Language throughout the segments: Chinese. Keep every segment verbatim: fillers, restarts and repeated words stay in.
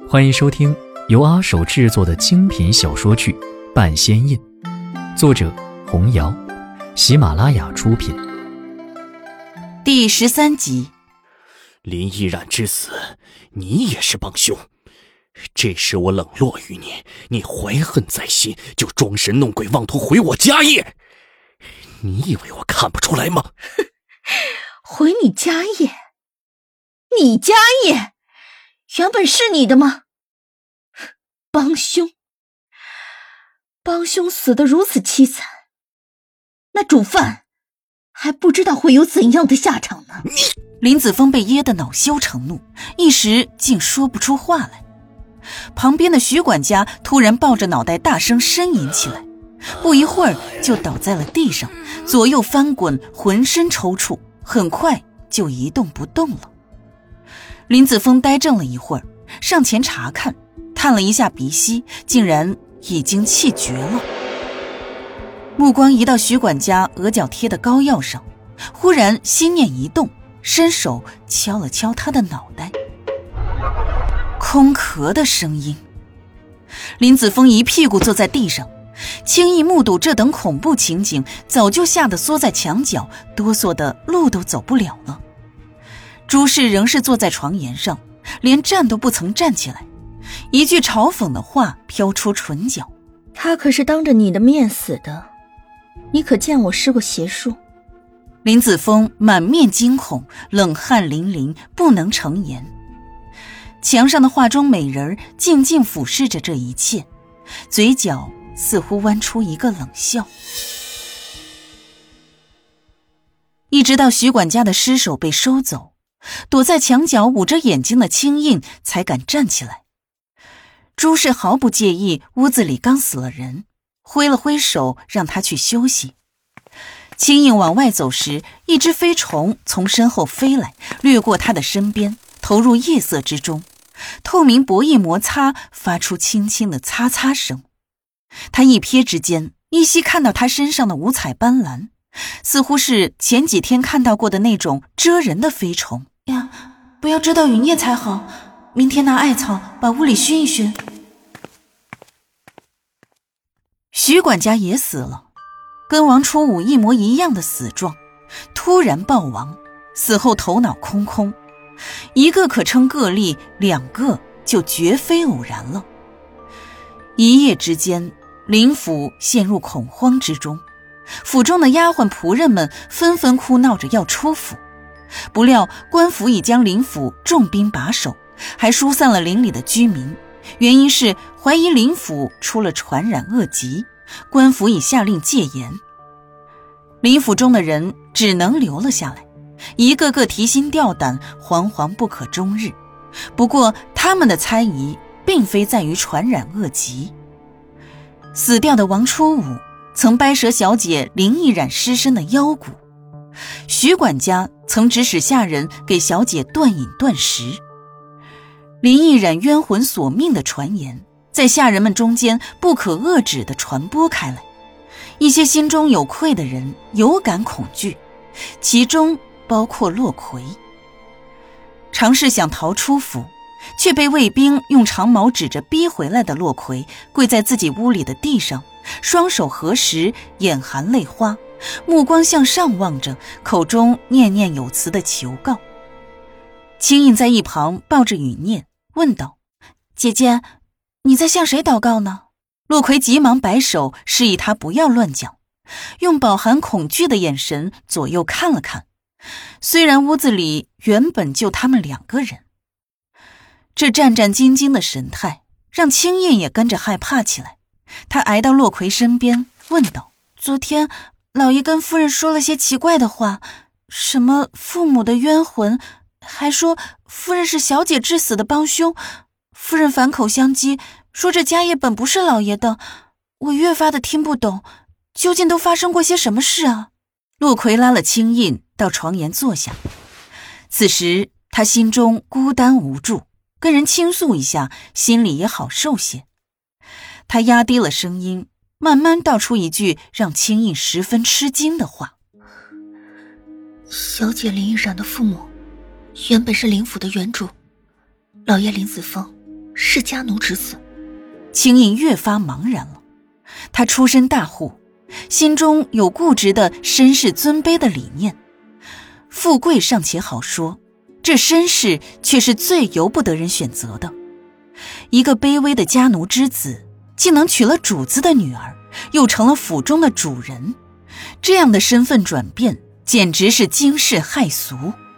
欢迎收听由阿守制作的精品小说剧《半仙印》，作者红瑶，喜马拉雅出品。 第十三集。 林依然之死，你也是帮凶。这时我冷落于你，你怀恨在心，就装神弄鬼，妄图毁我家业。你以为我看不出来吗？ 毁你家业？你家业原本是你的吗？帮凶，帮凶死得如此凄惨，那主犯还不知道会有怎样的下场呢。 林子峰被噎得恼羞成怒，一时竟说不出话来。旁边的徐管家突然抱着脑袋大声呻吟起来，不一会儿就倒在了地上，左右翻滚，浑身抽搐，很快就一动不动了。林子峰呆怔了一会儿，上前查看，探了一下鼻息，竟然已经气绝了。目光移到徐管家额角贴的膏药上，忽然心念一动，伸手敲了敲他的脑袋。空壳的声音。林子峰一屁股坐在地上，轻易目睹这等恐怖情景，早就吓得缩在墙角，哆嗦的路都走不了了。朱氏仍是坐在床沿上，连站都不曾站起来，一句嘲讽的话飘出唇角： 他可是当着你的面死的，你可见我施过邪术？ 林子峰满面惊恐，冷汗淋淋，不能成言。墙上的画中美人静静俯视着这一切，嘴角似乎弯出一个冷笑。一直到徐管家的尸首被收走，躲在墙角捂着眼睛的青印才敢站起来。朱氏毫不介意屋子里刚死了人，挥了挥手让他去休息。青印往外走时，一只飞虫从身后飞来，掠过他的身边，投入夜色之中，透明薄翼摩擦，发出轻轻的擦擦声。他一瞥之间，依稀看到他身上的五彩斑斓，似乎是前几天看到过的那种蛰人的飞虫呀！不要蛰到雨孽才好，明天拿艾草把屋里熏一熏。徐管家也死了，跟王初武一模一样的死状，突然暴亡，死后头脑空空。一个可称个例，两个就绝非偶然了。一夜之间，林府陷入恐慌之中，府中的丫鬟仆人们纷纷哭闹着要出府。不料官府已将林府重兵把守，还疏散了邻里的居民，原因是怀疑林府出了传染恶疾，官府已下令戒严。林府中的人只能留了下来，一个个提心吊胆，惶惶不可终日。不过他们的猜疑并非在于传染恶疾。死掉的王初武曾掰折小姐林依然尸身的腰骨，徐管家曾指使下人给小姐断饮断食。林依然冤魂索命的传言在下人们中间不可遏止地传播开来，一些心中有愧的人有感恐惧，其中包括洛魁。尝试想逃出府，却被卫兵用长矛指着逼回来的洛魁跪在自己屋里的地上，双手合十，眼含泪花，目光向上望着，口中念念有词的求告。青印在一旁抱着雨念问道：姐姐，你在向谁祷告呢？洛魁急忙摆手示意他不要乱讲，用饱含恐惧的眼神左右看了看。虽然屋子里原本就他们两个人，这战战兢兢的神态让青印也跟着害怕起来。他挨到洛魁身边问道：昨天老爷跟夫人说了些奇怪的话，什么父母的冤魂，还说夫人是小姐致死的帮凶。夫人反口相讥，说这家业本不是老爷的。我越发的听不懂，究竟都发生过些什么事啊？洛魁拉了青印到床沿坐下，此时他心中孤单无助，跟人倾诉一下，心里也好受些。他压低了声音，慢慢道出一句让青印十分吃惊的话： 小姐林依然的父母原本是林府的原主，老爷林子峰是家奴之子。 青印越发茫然了。他出身大户，心中有固执的绅士尊卑的理念。富贵尚且好说，这绅士却是最由不得人选择的。一个卑微的家奴之子，既能娶了主子的女儿，又成了府中的主人，这样的身份转变简直是惊世骇俗。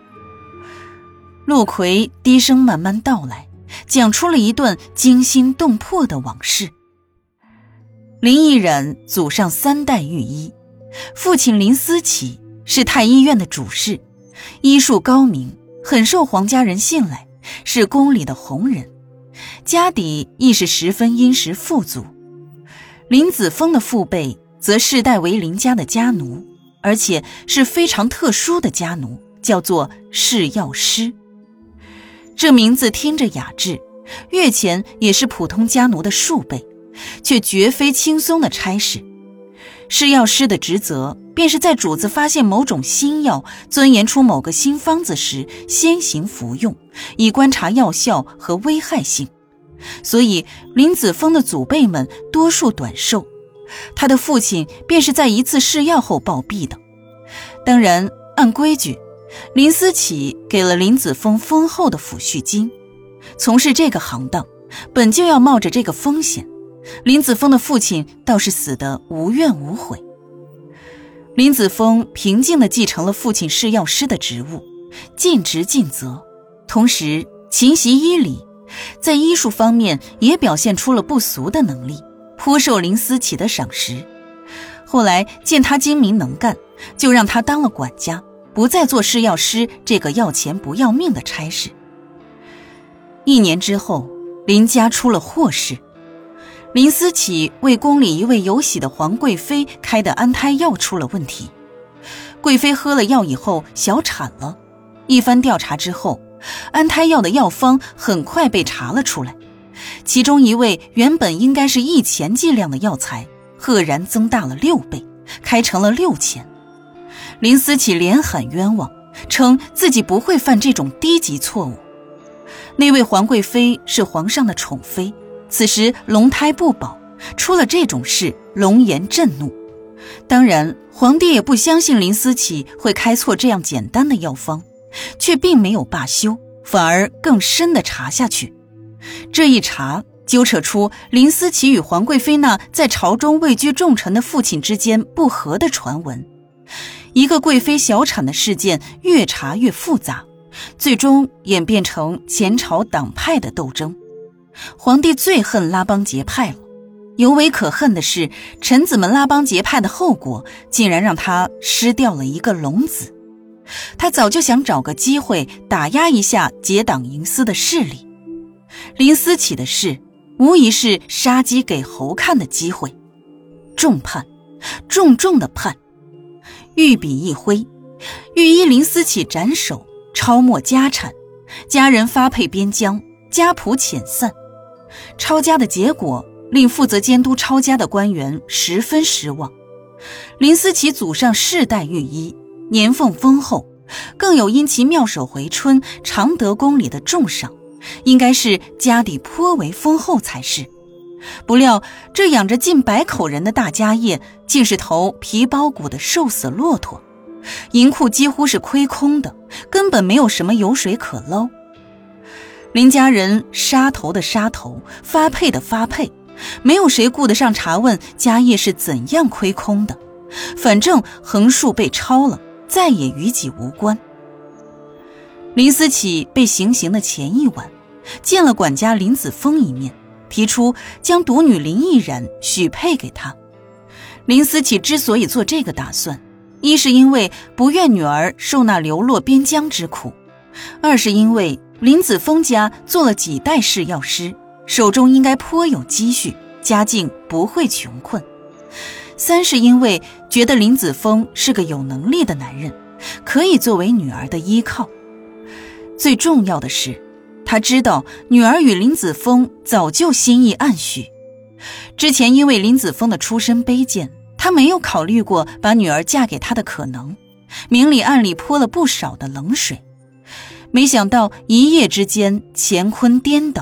陆奎低声慢慢道来，讲出了一段惊心动魄的往事。林毅然祖上三代御医，父亲林思齐是太医院的主事，医术高明，很受皇家人信赖，是宫里的红人，家底亦是十分殷实富足。林子峰的父辈则世代为林家的家奴，而且是非常特殊的家奴，叫做侍药师。这名字听着雅致，月钱也是普通家奴的数倍，却绝非轻松的差事。侍药师的职责便是在主子发现某种新药，钻研出某个新方子时先行服用，以观察药效和危害性。所以林子峰的祖辈们多数短寿，他的父亲便是在一次试药后暴毙的。当然按规矩，林思齐给了林子峰丰厚的抚恤金，从事这个行当本就要冒着这个风险，林子峰的父亲倒是死得无怨无悔。林子峰平静地继承了父亲侍药师的职务，尽职尽责，同时勤习医理，在医术方面也表现出了不俗的能力，颇受林思齐的赏识。后来见他精明能干，就让他当了管家，不再做侍药师这个要钱不要命的差事。一年之后，林家出了祸事。林思齐为宫里一位有喜的皇贵妃开的安胎药出了问题，贵妃喝了药以后小产了。一番调查之后，安胎药的药方很快被查了出来，其中一味原本应该是一钱剂量的药材，赫然增大了六倍，开成了六钱。林思齐连喊冤枉，称自己不会犯这种低级错误。那位皇贵妃是皇上的宠妃，此时龙胎不保，出了这种事，龙颜震怒。当然皇帝也不相信林思齐会开错这样简单的药方，却并没有罢休，反而更深地查下去。这一查揪扯出林思齐与皇贵妃那在朝中位居重臣的父亲之间不和的传闻。一个贵妃小产的事件越查越复杂，最终演变成前朝党派的斗争。皇帝最恨拉帮结派了，尤为可恨的是，臣子们拉帮结派的后果竟然让他失掉了一个龙子。他早就想找个机会打压一下结党营私的势力。林思齐的事无疑是杀鸡给猴看的机会，重判，重重的判。御笔一挥，御医林思齐斩首，抄没家产，家人发配边疆，家谱遣散。抄家的结果令负责监督抄家的官员十分失望。林思齐祖上世代御医，年俸丰厚，更有因其妙手回春，常得宫里的重赏，应该是家底颇为丰厚才是。不料这养着近百口人的大家业，竟是头皮包骨的瘦死骆驼，银库几乎是亏空的，根本没有什么油水可捞。林家人杀头的杀头，发配的发配，没有谁顾得上查问家业是怎样亏空的，反正横竖被抄了，再也与己无关。林思齐被行刑的前一晚，见了管家林子峰一面，提出将独女林毅然许配给他。林思齐之所以做这个打算，一是因为不愿女儿受那流落边疆之苦，二是因为林子峰家做了几代侍药师，手中应该颇有积蓄，家境不会穷困，三是因为觉得林子峰是个有能力的男人，可以作为女儿的依靠。最重要的是，他知道女儿与林子峰早就心意暗许。之前因为林子峰的出身卑贱，他没有考虑过把女儿嫁给他的可能，明里暗里泼了不少的冷水。没想到一夜之间乾坤颠倒，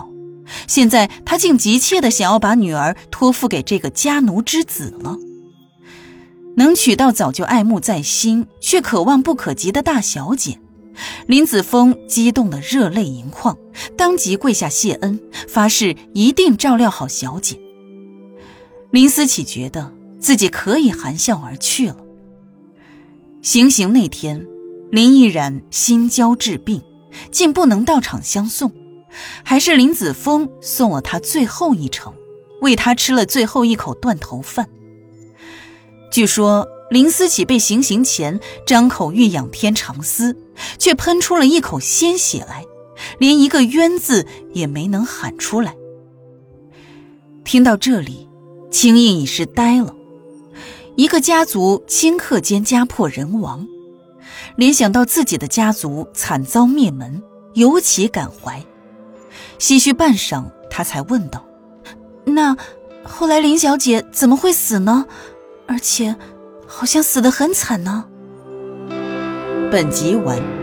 现在他竟急切地想要把女儿托付给这个家奴之子了。能娶到早就爱慕在心却可望不可及的大小姐，林子峰激动得热泪盈眶，当即跪下谢恩，发誓一定照料好小姐。林思琪觉得自己可以含笑而去了。行刑那天，林毅然心焦致病，竟不能到场相送，还是林子峰送了他最后一程，喂他吃了最后一口断头饭。据说林思琪被行刑前张口欲仰天长嘶，却喷出了一口鲜血来，连一个冤字也没能喊出来。听到这里，青印已是呆了。一个家族顷刻间家破人亡，联想到自己的家族惨遭灭门，尤其感怀。唏嘘半晌，他才问道：那后来林小姐怎么会死呢？而且好像死得很惨呢。本集完。